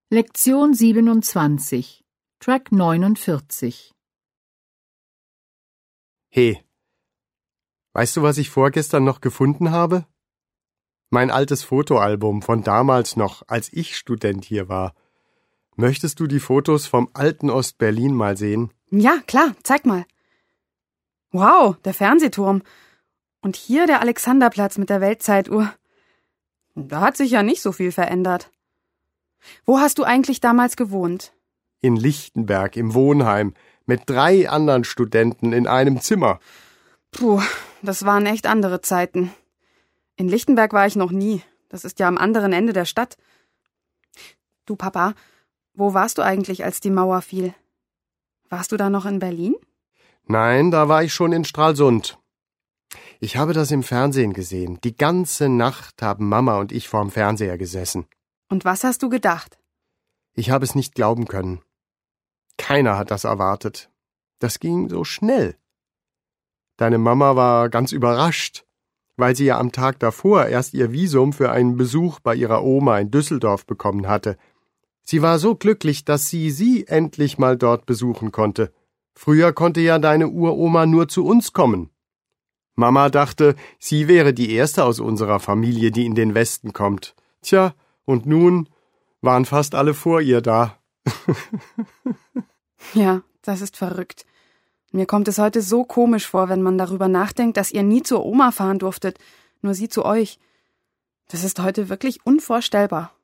Lektion 27, Track 49. Hey, weißt du, was ich vorgestern noch gefunden habe? Mein altes Fotoalbum von damals noch, als ich Student hier war. Möchtest du die Fotos vom alten Ostberlin mal sehen? Ja, klar, zeig mal. Wow, der Fernsehturm. Und hier der Alexanderplatz mit der Weltzeituhr. Da hat sich ja nicht so viel verändert. Wo hast du eigentlich damals gewohnt? In Lichtenberg im Wohnheim mit 3 anderen Studenten in einem Zimmer. Puh, das waren echt andere Zeiten. In Lichtenberg war ich noch nie. Das ist ja am anderen Ende der Stadt. Du, Papa, wo warst du eigentlich, als die Mauer fiel? Warst du da noch in Berlin? Nein, da war ich schon in Stralsund. Ich habe das im Fernsehen gesehen. Die ganze Nacht haben Mama und ich vorm Fernseher gesessen. Und was hast du gedacht? Ich habe es nicht glauben können. Keiner hat das erwartet. Das ging so schnell. Deine Mama war ganz überrascht, weil sie ja am Tag davor erst ihr Visum für einen Besuch bei ihrer Oma in Düsseldorf bekommen hatte. Sie war so glücklich, dass sie endlich mal dort besuchen konnte. Früher konnte ja deine Uroma nur zu uns kommen. Mama dachte, sie wäre die erste aus unserer Familie, die in den Westen kommt. Tja, und nun waren fast alle vor ihr da. Ja, das ist verrückt. Mir kommt es heute so komisch vor, wenn man darüber nachdenkt, dass ihr nie zur Oma fahren durftet, nur sie zu euch. Das ist heute wirklich unvorstellbar.